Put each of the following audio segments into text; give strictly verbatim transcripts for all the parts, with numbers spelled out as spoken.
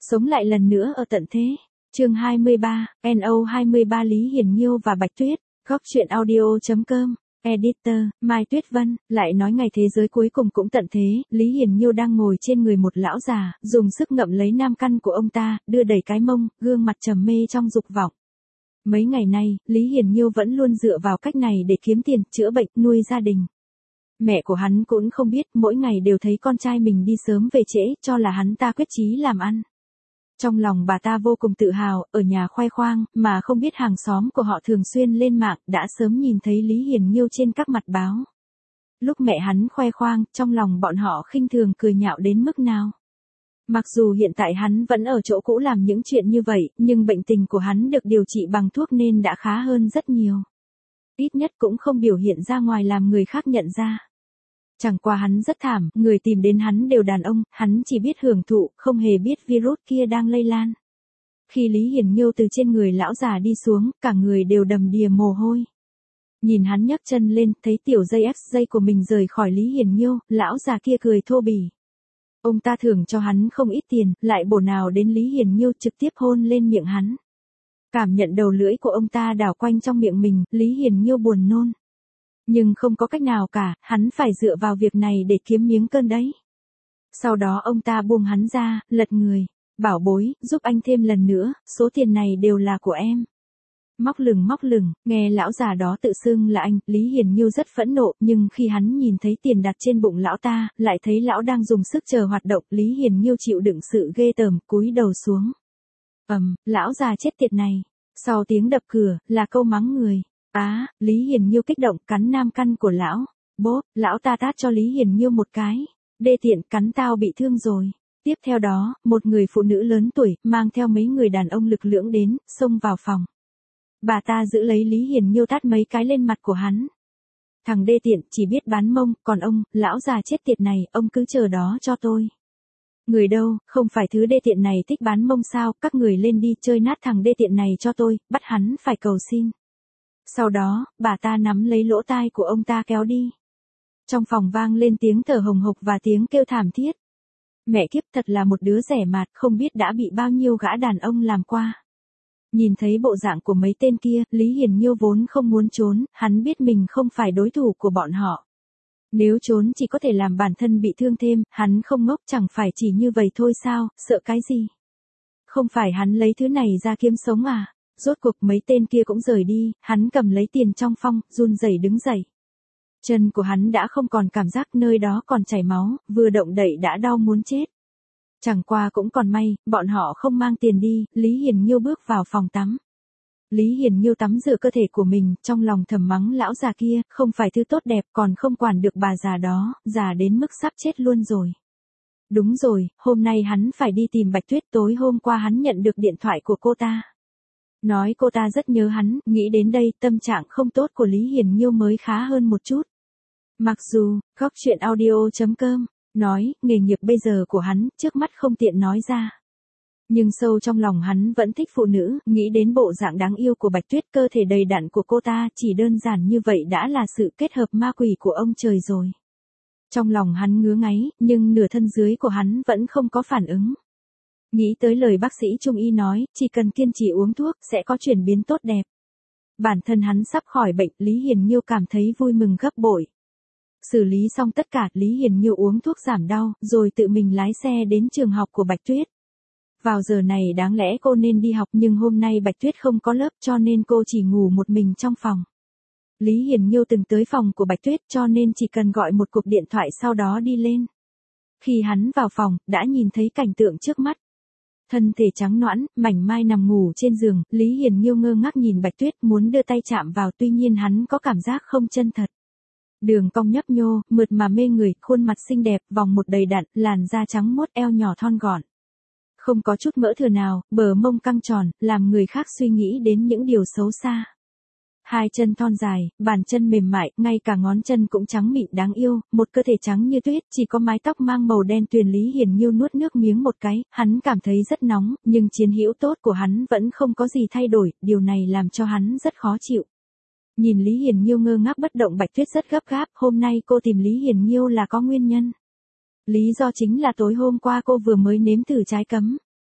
Sống lại lần nữa ở tận thế. Chương hai mươi ba, en o hai mươi ba Lý Hiền Nhiêu và Bạch Tuyết. Góc truyện audio.com. Editor, Mai Tuyết Vân, lại nói ngày thế giới cuối cùng cũng tận thế, Lý Hiền Nhiêu đang ngồi trên người một lão già, dùng sức ngậm lấy nam căn của ông ta, đưa đẩy cái mông, gương mặt trầm mê trong dục vọng. Mấy ngày nay, Lý Hiền Nhiêu vẫn luôn dựa vào cách này để kiếm tiền, chữa bệnh, nuôi gia đình. Mẹ của hắn cũng không biết, mỗi ngày đều thấy con trai mình đi sớm về trễ, cho là hắn ta quyết chí làm ăn. Trong lòng bà ta vô cùng tự hào, ở nhà khoe khoang, mà không biết hàng xóm của họ thường xuyên lên mạng, đã sớm nhìn thấy Lý Hiền Nhiêu trên các mặt báo. Lúc mẹ hắn khoe khoang, trong lòng bọn họ khinh thường cười nhạo đến mức nào. Mặc dù hiện tại hắn vẫn ở chỗ cũ làm những chuyện như vậy, nhưng bệnh tình của hắn được điều trị bằng thuốc nên đã khá hơn rất nhiều. Ít nhất cũng không biểu hiện ra ngoài làm người khác nhận ra. Chẳng qua hắn rất thảm, người tìm đến hắn đều đàn ông, hắn chỉ biết hưởng thụ, không hề biết virus kia đang lây lan. Khi Lý Hiền Nhiêu từ trên người lão già đi xuống, cả người đều đầm đìa mồ hôi. Nhìn hắn nhấc chân lên, thấy tiểu dây ép dây của mình rời khỏi Lý Hiền Nhiêu, lão già kia cười thô bỉ. Ông ta thưởng cho hắn không ít tiền, lại bổ nào đến Lý Hiền Nhiêu trực tiếp hôn lên miệng hắn. Cảm nhận đầu lưỡi của ông ta đảo quanh trong miệng mình, Lý Hiền Nhiêu buồn nôn. Nhưng không có cách nào cả, hắn phải dựa vào việc này để kiếm miếng cơm đấy. Sau đó ông ta buông hắn ra, lật người. Bảo bối, giúp anh thêm lần nữa, số tiền này đều là của em. Móc lửng móc lửng, nghe lão già đó tự xưng là anh, Lý Hiền Nhiêu rất phẫn nộ, nhưng khi hắn nhìn thấy tiền đặt trên bụng lão ta, lại thấy lão đang dùng sức chờ hoạt động, Lý Hiền Nhiêu chịu đựng sự ghê tởm, cúi đầu xuống. Ầm, lão già chết tiệt này. Sau tiếng đập cửa, là câu mắng người. Á, à, Lý Hiền Nhiêu kích động cắn nam căn của lão. Bốp, lão ta tát cho Lý Hiền Nhiêu một cái. Đê tiện, cắn tao bị thương rồi. Tiếp theo đó, một người phụ nữ lớn tuổi, mang theo mấy người đàn ông lực lưỡng đến, xông vào phòng. Bà ta giữ lấy Lý Hiền Nhiêu tát mấy cái lên mặt của hắn. Thằng đê tiện, chỉ biết bán mông, còn ông, lão già chết tiệt này, ông cứ chờ đó cho tôi. Người đâu, không phải thứ đê tiện này thích bán mông sao, các người lên đi chơi nát thằng đê tiện này cho tôi, bắt hắn phải cầu xin. Sau đó, bà ta nắm lấy lỗ tai của ông ta kéo đi. Trong phòng vang lên tiếng thở hồng hộc và tiếng kêu thảm thiết. Mẹ kiếp, thật là một đứa rẻ mạt, không biết đã bị bao nhiêu gã đàn ông làm qua. Nhìn thấy bộ dạng của mấy tên kia, Lý Hiền Nhiêu vốn không muốn trốn, hắn biết mình không phải đối thủ của bọn họ. Nếu trốn chỉ có thể làm bản thân bị thương thêm, hắn không ngốc, chẳng phải chỉ như vậy thôi sao, sợ cái gì. Không phải hắn lấy thứ này ra kiếm sống à. Rốt cuộc mấy tên kia cũng rời đi, hắn cầm lấy tiền trong phong, run rẩy đứng dậy. Chân của hắn đã không còn cảm giác, nơi đó còn chảy máu, vừa động đậy đã đau muốn chết. Chẳng qua cũng còn may, bọn họ không mang tiền đi, Lý Hiền Nhiêu bước vào phòng tắm. Lý Hiền Nhiêu tắm rửa cơ thể của mình, trong lòng thầm mắng lão già kia, không phải thứ tốt đẹp, còn không quản được bà già đó, già đến mức sắp chết luôn rồi. Đúng rồi, hôm nay hắn phải đi tìm Bạch Tuyết, tối hôm qua hắn nhận được điện thoại của cô ta. Nói cô ta rất nhớ hắn, nghĩ đến đây, tâm trạng không tốt của Lý Hiền Nhiêu mới khá hơn một chút. Mặc dù, góc truyện audio.com, nói, nghề nghiệp bây giờ của hắn, trước mắt không tiện nói ra. Nhưng sâu trong lòng hắn vẫn thích phụ nữ, nghĩ đến bộ dạng đáng yêu của Bạch Tuyết, cơ thể đầy đặn của cô ta, chỉ đơn giản như vậy đã là sự kết hợp ma quỷ của ông trời rồi. Trong lòng hắn ngứa ngáy, nhưng nửa thân dưới của hắn vẫn không có phản ứng. Nghĩ tới lời bác sĩ Trung y nói, chỉ cần kiên trì uống thuốc, sẽ có chuyển biến tốt đẹp. Bản thân hắn sắp khỏi bệnh, Lý Hiền Nhiêu cảm thấy vui mừng gấp bội. Xử lý xong tất cả, Lý Hiền Nhiêu uống thuốc giảm đau, rồi tự mình lái xe đến trường học của Bạch Tuyết. Vào giờ này đáng lẽ cô nên đi học, nhưng hôm nay Bạch Tuyết không có lớp, cho nên cô chỉ ngủ một mình trong phòng. Lý Hiền Nhiêu từng tới phòng của Bạch Tuyết, cho nên chỉ cần gọi một cuộc điện thoại sau đó đi lên. Khi hắn vào phòng, đã nhìn thấy cảnh tượng trước mắt. Thân thể trắng nõn, mảnh mai nằm ngủ trên giường, Lý Hiền Nhiêu ngơ ngác nhìn Bạch Tuyết, muốn đưa tay chạm vào, tuy nhiên hắn có cảm giác không chân thật. Đường cong nhấp nhô, mượt mà mê người, khuôn mặt xinh đẹp, vòng một đầy đặn, làn da trắng muốt, eo nhỏ thon gọn. Không có chút mỡ thừa nào, bờ mông căng tròn, làm người khác suy nghĩ đến những điều xấu xa. Hai chân thon dài, bàn chân mềm mại, ngay cả ngón chân cũng trắng mịn đáng yêu, một cơ thể trắng như tuyết, chỉ có mái tóc mang màu đen tuyền. Lý Hiền Nhiêu nuốt nước miếng một cái, hắn cảm thấy rất nóng, nhưng chiến hữu tốt của hắn vẫn không có gì thay đổi, điều này làm cho hắn rất khó chịu. Nhìn Lý Hiền Nhiêu ngơ ngác bất động, Bạch Tuyết rất gấp gáp, hôm nay cô tìm Lý Hiền Nhiêu là có nguyên nhân. Lý do chính là tối hôm qua cô vừa mới nếm thử trái cấm.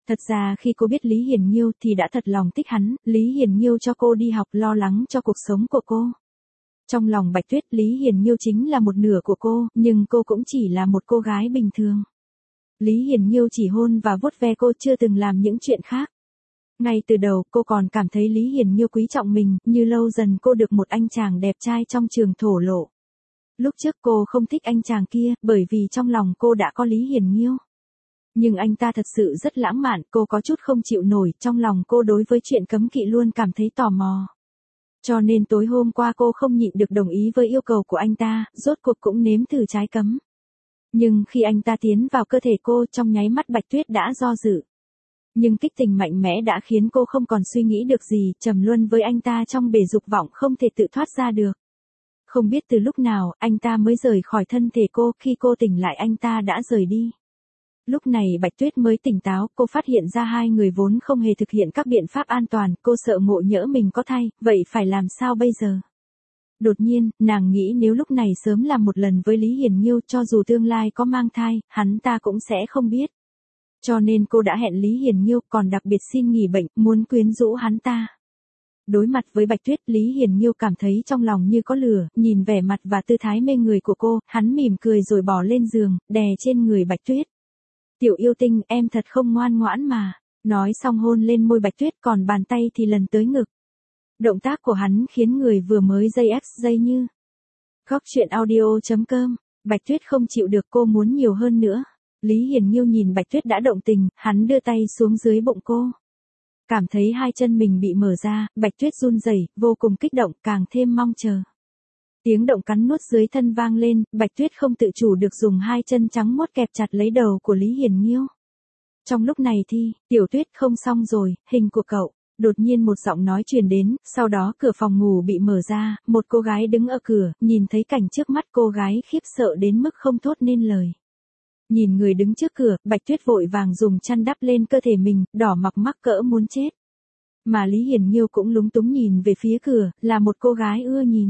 Thật ra khi cô biết Lý Hiền Nhiêu thì đã thật lòng thích hắn, Lý Hiền Nhiêu cho cô đi học, lo lắng cho cuộc sống của cô. Trong lòng Bạch Tuyết, Lý Hiền Nhiêu chính là một nửa của cô, nhưng cô cũng chỉ là một cô gái bình thường. Lý Hiền Nhiêu chỉ hôn và vuốt ve cô, chưa từng làm những chuyện khác. Ngay từ đầu cô còn cảm thấy Lý Hiền Nhiêu quý trọng mình, như lâu dần cô được một anh chàng đẹp trai trong trường thổ lộ. Lúc trước cô không thích anh chàng kia, bởi vì trong lòng cô đã có Lý Hiền Nhiêu. Nhưng anh ta thật sự rất lãng mạn, cô có chút không chịu nổi, trong lòng cô đối với chuyện cấm kỵ luôn cảm thấy tò mò. Cho nên tối hôm qua cô không nhịn được đồng ý với yêu cầu của anh ta, rốt cuộc cũng nếm thử trái cấm. Nhưng khi anh ta tiến vào cơ thể cô, trong nháy mắt Bạch Tuyết đã do dự. Nhưng kích tình mạnh mẽ đã khiến cô không còn suy nghĩ được gì, trầm luân với anh ta trong bể dục vọng không thể tự thoát ra được. Không biết từ lúc nào, anh ta mới rời khỏi thân thể cô, khi cô tỉnh lại anh ta đã rời đi. Lúc này Bạch Tuyết mới tỉnh táo, cô phát hiện ra hai người vốn không hề thực hiện các biện pháp an toàn, cô sợ ngộ nhỡ mình có thai, vậy phải làm sao bây giờ? Đột nhiên, nàng nghĩ nếu lúc này sớm làm một lần với Lý Hiền Nhiêu, cho dù tương lai có mang thai, hắn ta cũng sẽ không biết. Cho nên cô đã hẹn Lý Hiền Nhiêu, còn đặc biệt xin nghỉ bệnh, muốn quyến rũ hắn ta. Đối mặt với Bạch Tuyết, Lý Hiền Nhiêu cảm thấy trong lòng như có lửa, nhìn vẻ mặt và tư thái mê người của cô, hắn mỉm cười rồi bỏ lên giường, đè trên người Bạch Tuyết. Tiểu yêu tinh, em thật không ngoan ngoãn mà. Nói xong hôn lên môi Bạch Tuyết, còn bàn tay thì lần tới ngực. Động tác của hắn khiến người vừa mới dây ép dây như. Góc truyện audio chấm com. Bạch Tuyết không chịu được, cô muốn nhiều hơn nữa. Lý Hiền Nhiêu nhìn Bạch Tuyết đã động tình, hắn đưa tay xuống dưới bụng cô. Cảm thấy hai chân mình bị mở ra, Bạch Tuyết run rẩy, vô cùng kích động, càng thêm mong chờ. Tiếng động cắn nuốt dưới thân vang lên, Bạch Tuyết không tự chủ được dùng hai chân trắng muốt kẹp chặt lấy đầu của Lý Hiền Nhiêu. Trong lúc này thì, Tiểu Tuyết không xong rồi, hình của cậu. Đột nhiên một giọng nói truyền đến, sau đó cửa phòng ngủ bị mở ra, một cô gái đứng ở cửa, nhìn thấy cảnh trước mắt cô gái khiếp sợ đến mức không thốt nên lời. Nhìn người đứng trước cửa, Bạch Tuyết vội vàng dùng chăn đắp lên cơ thể mình, đỏ mặc mắc cỡ muốn chết. Mà Lý Hiền Nhiêu cũng lúng túng nhìn về phía cửa, là một cô gái ưa nhìn.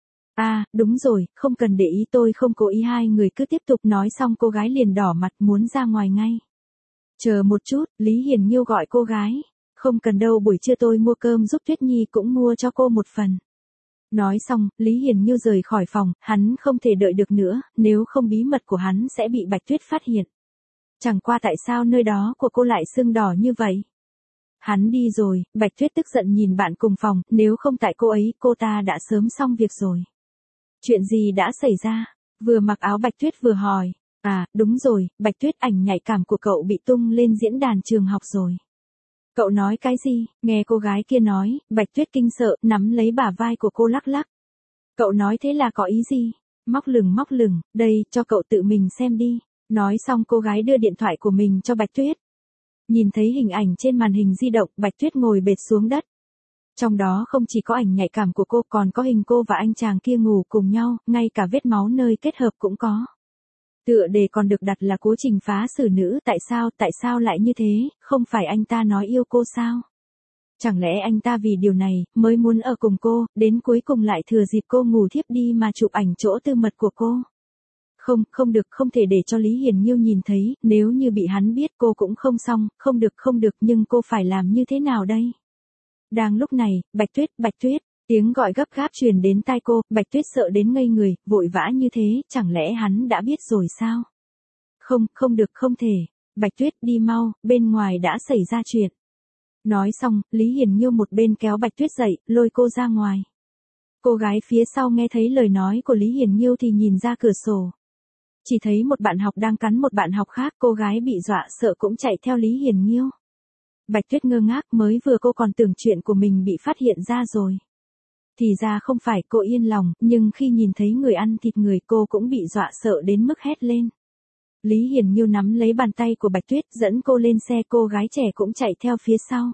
À, đúng rồi, không cần để ý, tôi không cố ý. Hai người cứ tiếp tục nói xong cô gái liền đỏ mặt muốn ra ngoài ngay. Chờ một chút, Lý Hiền Nhiêu gọi cô gái. Không cần đâu, buổi trưa tôi mua cơm giúp Tuyết Nhi, cũng mua cho cô một phần. Nói xong, Lý Hiền Nhiêu rời khỏi phòng, hắn không thể đợi được nữa, nếu không bí mật của hắn sẽ bị Bạch Tuyết phát hiện. Chẳng qua tại sao nơi đó của cô lại sưng đỏ như vậy? Hắn đi rồi, Bạch Tuyết tức giận nhìn bạn cùng phòng, nếu không tại cô ấy, cô ta đã sớm xong việc rồi. Chuyện gì đã xảy ra? Vừa mặc áo Bạch Tuyết vừa hỏi. À, đúng rồi, Bạch Tuyết, ảnh nhạy cảm của cậu bị tung lên diễn đàn trường học rồi. Cậu nói cái gì? Nghe cô gái kia nói, Bạch Tuyết kinh sợ, nắm lấy bả vai của cô lắc lắc. Cậu nói thế là có ý gì? Móc lửng móc lửng, đây, cho cậu tự mình xem đi. Nói xong cô gái đưa điện thoại của mình cho Bạch Tuyết. Nhìn thấy hình ảnh trên màn hình di động, Bạch Tuyết ngồi bệt xuống đất. Trong đó không chỉ có ảnh nhạy cảm của cô, còn có hình cô và anh chàng kia ngủ cùng nhau, ngay cả vết máu nơi kết hợp cũng có. Tựa đề còn được đặt là cố tình phá xử nữ, tại sao, tại sao lại như thế, không phải anh ta nói yêu cô sao? Chẳng lẽ anh ta vì điều này, mới muốn ở cùng cô, đến cuối cùng lại thừa dịp cô ngủ thiếp đi mà chụp ảnh chỗ tư mật của cô? Không, không được, không thể để cho Lý Hiền Nhiêu nhìn thấy, nếu như bị hắn biết cô cũng không xong, không được, không được, nhưng cô phải làm như thế nào đây? Đang lúc này, Bạch Tuyết, Bạch Tuyết, tiếng gọi gấp gáp truyền đến tai cô, Bạch Tuyết sợ đến ngây người, vội vã như thế, chẳng lẽ hắn đã biết rồi sao? Không, không được, không thể. Bạch Tuyết, đi mau, bên ngoài đã xảy ra chuyện. Nói xong, Lý Hiền Nhiêu một bên kéo Bạch Tuyết dậy, lôi cô ra ngoài. Cô gái phía sau nghe thấy lời nói của Lý Hiền Nhiêu thì nhìn ra cửa sổ. Chỉ thấy một bạn học đang cắn một bạn học khác, cô gái bị dọa sợ cũng chạy theo Lý Hiền Nhiêu. Bạch Tuyết ngơ ngác, mới vừa cô còn tưởng chuyện của mình bị phát hiện ra rồi. Thì ra không phải, cô yên lòng, nhưng khi nhìn thấy người ăn thịt người cô cũng bị dọa sợ đến mức hét lên. Lý Hiền Nhiêu nắm lấy bàn tay của Bạch Tuyết dẫn cô lên xe, cô gái trẻ cũng chạy theo phía sau.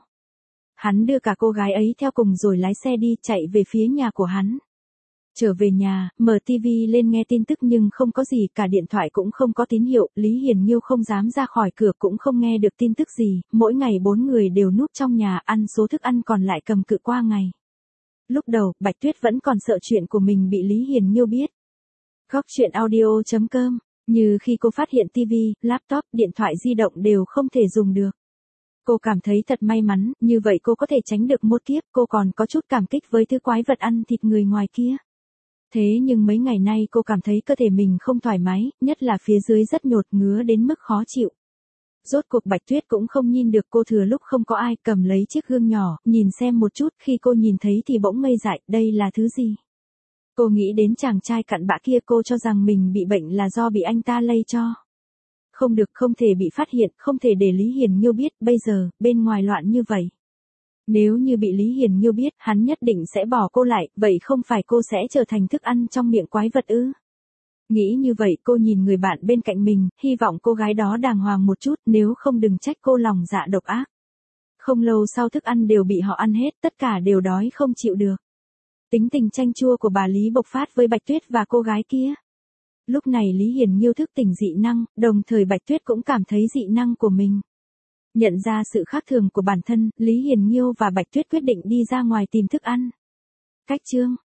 Hắn đưa cả cô gái ấy theo cùng rồi lái xe đi, chạy về phía nhà của hắn. Trở về nhà, mở tivi lên nghe tin tức nhưng không có gì, cả điện thoại cũng không có tín hiệu, Lý Hiền Nhiêu không dám ra khỏi cửa cũng không nghe được tin tức gì, mỗi ngày bốn người đều núp trong nhà ăn số thức ăn còn lại cầm cự qua ngày. Lúc đầu, Bạch Tuyết vẫn còn sợ chuyện của mình bị Lý Hiền Nhiêu biết. Góc truyện audio chấm com, như khi cô phát hiện tivi, laptop, điện thoại di động đều không thể dùng được. Cô cảm thấy thật may mắn, như vậy cô có thể tránh được một kiếp, cô còn có chút cảm kích với thứ quái vật ăn thịt người ngoài kia. Thế nhưng mấy ngày nay cô cảm thấy cơ thể mình không thoải mái, nhất là phía dưới rất nhột ngứa đến mức khó chịu. Rốt cuộc Bạch Tuyết cũng không nhìn được, cô thừa lúc không có ai cầm lấy chiếc gương nhỏ, nhìn xem một chút, khi cô nhìn thấy thì bỗng ngây dại, đây là thứ gì? Cô nghĩ đến chàng trai cặn bã kia, cô cho rằng mình bị bệnh là do bị anh ta lây cho. Không được, không thể bị phát hiện, không thể để Lý Hiền Nhiêu biết, bây giờ, bên ngoài loạn như vậy. Nếu như bị Lý Hiền Nhiêu biết, hắn nhất định sẽ bỏ cô lại, vậy không phải cô sẽ trở thành thức ăn trong miệng quái vật ư? Nghĩ như vậy cô nhìn người bạn bên cạnh mình, hy vọng cô gái đó đàng hoàng một chút, nếu không đừng trách cô lòng dạ độc ác. Không lâu sau thức ăn đều bị họ ăn hết, tất cả đều đói không chịu được. Tính tình chanh chua của bà Lý bộc phát với Bạch Tuyết và cô gái kia. Lúc này Lý Hiền Nhiêu thức tỉnh dị năng, đồng thời Bạch Tuyết cũng cảm thấy dị năng của mình. Nhận ra sự khác thường của bản thân, Lý Hiền Nhiêu và Bạch Tuyết quyết định đi ra ngoài tìm thức ăn. Cách chương